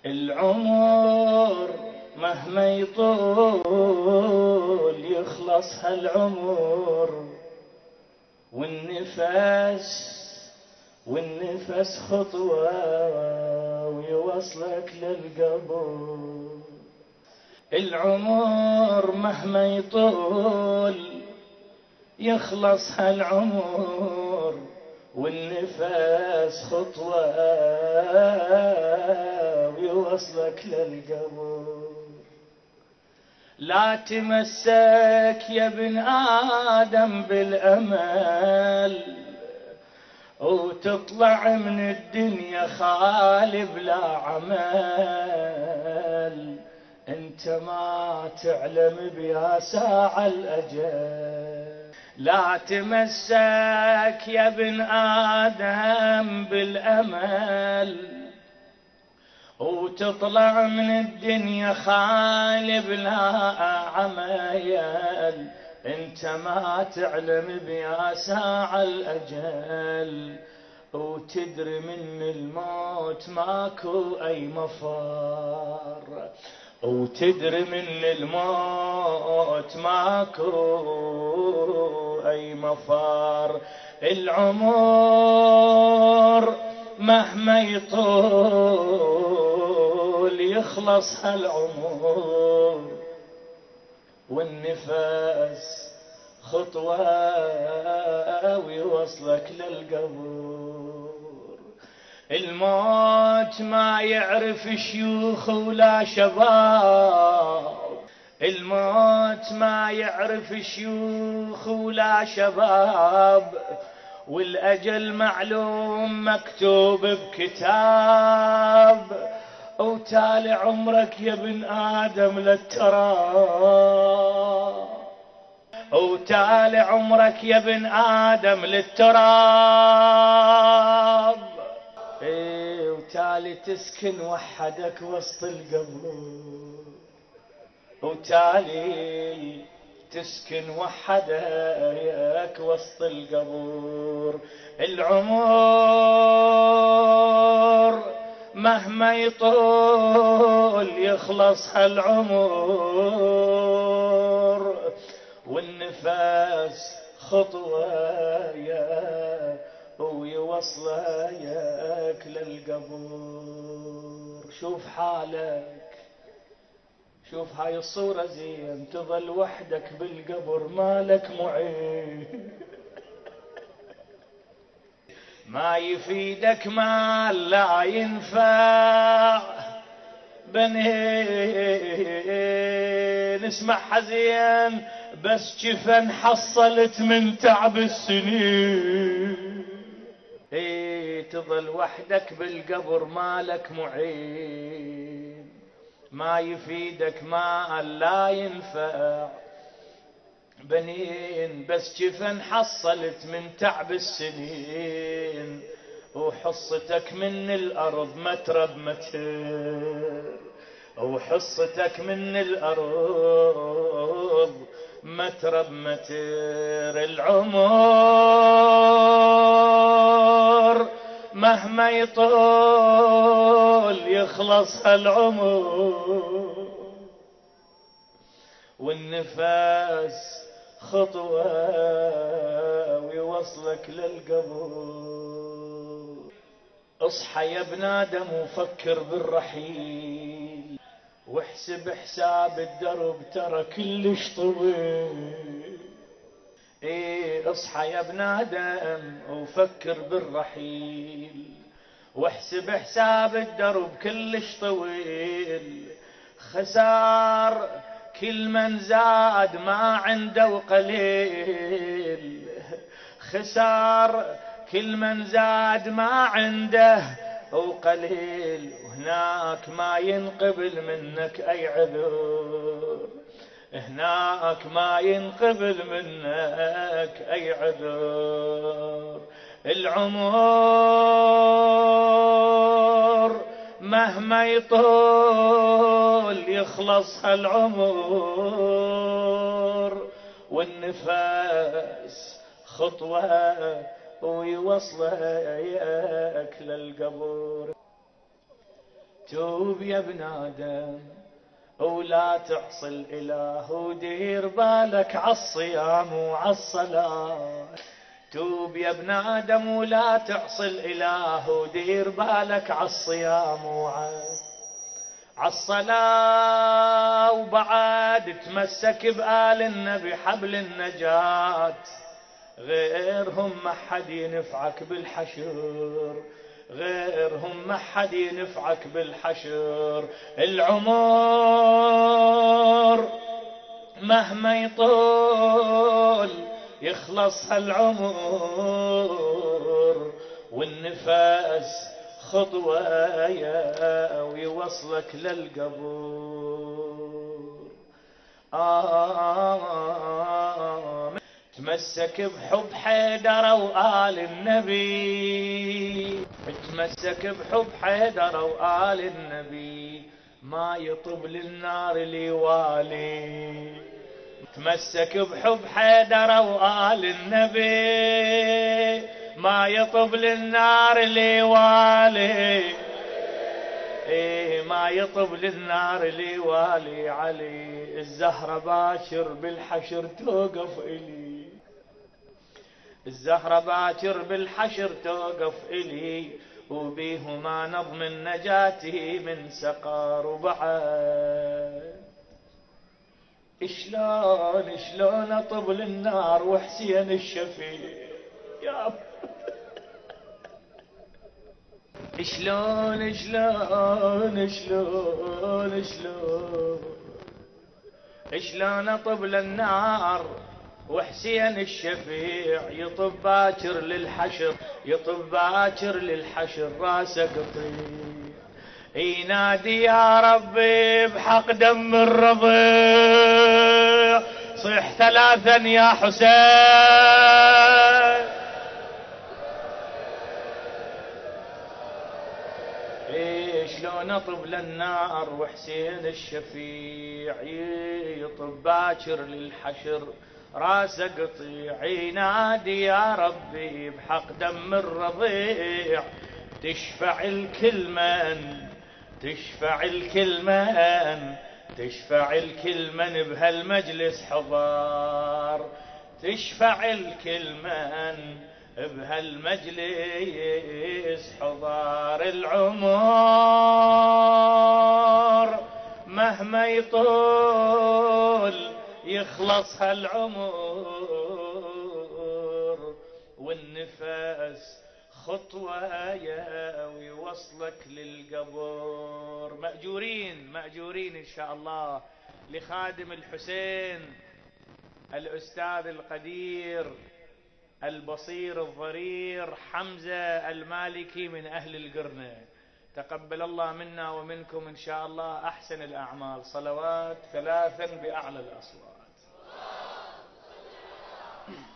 العمر مهما يطول يخلص هالعمر، والنفس خطوة ويوصلك للقبر. العمر مهما يطول يخلص هالعمر، والنفس خطوة ويوصلك للقبر. لا تمسك يا ابن آدم بالأمل وتطلع من الدنيا خالي بلا عمل، انت ما تعلم بيا ساعة الأجل. لا تمسك يا ابن آدم بالأمل وتطلع من الدنيا خالي بلا عمل، انت ما تعلم بيا ساعة الأجل، وتدري من الموت ماكو أي مفر، وتدري من الموت ماكو أي مفر. العمر مهما يطول يخلص هالعمر، والنفس خطوة ويوصلك للقبر. الموت ما يعرف شيوخ ولا شباب، الموت ما يعرف شيوخ ولا شباب، والأجل معلوم مكتوب بكتاب، وتالي عمرك يا ابن آدم للتراب، وتالي عمرك يا ابن آدم للتراب. وتالي تسكن وحدك وسط القبور، وتالي تسكن وحدك وسط القبور. العمر مهما يطول يخلص هالعمر، والنفس خطوة ويوصلك للقبور. شوف حالك، شوف هاي الصورة زين، تظل وحدك بالقبر مالك معين، ما يفيدك مال لا ينفع بنين. اسمع حزين بس جفن حصلت من تعب السنين. تظل وحدك بالقبر مالك معين، ما يفيدك مال لا ينفع بنين، بس جفن حصلت من تعب السنين، وحصتك من الأرض متر بمتر، وحصتك من الأرض متر بمتر. العمر مهما يطول يخلص هالعمر، والنفس خطوة ويوصلك للقبر. اصحى يا ابن آدم وفكر بالرحيل، واحسب حساب الدرب ترى كلش طويل. اصحى يا ابن آدم وفكر بالرحيل، واحسب حساب الدرب كلش طويل. خسار كل من زاد ما عنده وقليل، خسار كل من زاد ما عنده وقليل، وهناك ما ينقبل منك أي عذر، هناك ما ينقبل منك أي عذر. العمر مهما يطول يخلص هالعمر، والنفس خطوة ويوصلك للقبر. توب يا ابن آدم ولا تعصي الإله ودير بالك عالصيام وعالصلاة. توب يا ابن آدم ولا تعصي الإله ودير بالك عالصيام عالصلاة. وبعد تمسك بآل النبي حبل النجاة، غيرهم ما حد ينفعك بالحشر، غيرهم ما حد ينفعك بالحشر. العمر مهما يطول يخلص هالعمر، والنفس خطوة ويوصلك للقبور. تمسك بحب حيدر وآل النبي، تمسك بحب حيدر وآل النبي، ما يطب للنار ليوالي. تمسك بحب حيدر وآل النبي، ما يطب للنار ليوالي. ما يطب للنار ليوالي علي. الزهرة باكر بالحشر توقف إلي، الزهرة باكر بالحشر توقف إلي، وبيهما نضمن نجاتي من سقر. وبعد شلون اطب للنار وحسين الشفيع يا شلون شلون شلون شلون شلون اطب للنار وحسين الشفيع يطب باكر للحشر، يطب باكر للحشر راسه قطيع. ينادي يا ربي بحق دم الرضيع، صيح ثلاثا يا حسين. شلون اطب للنار وحسين الشفيع يطب باكر للحشر راسه قطيع. ينادي يا ربي بحق دم الرضيع، تشفع الكل من، تشفع الكل من، تشفع الكل من بهالمجلس حضار، تشفع الكل من بهالمجلس حضار. العمر مهما يطول يخلص هالعمر، والنفس خطوة ويوصلك للقبر. مأجورين مأجورين إن شاء الله لخادم الحسين الأستاذ القدير البصير الضرير حمزة المالكي من أهل القرنة. تقبل الله منا ومنكم إن شاء الله أحسن الأعمال. صلوات ثلاثا بأعلى الأصوات.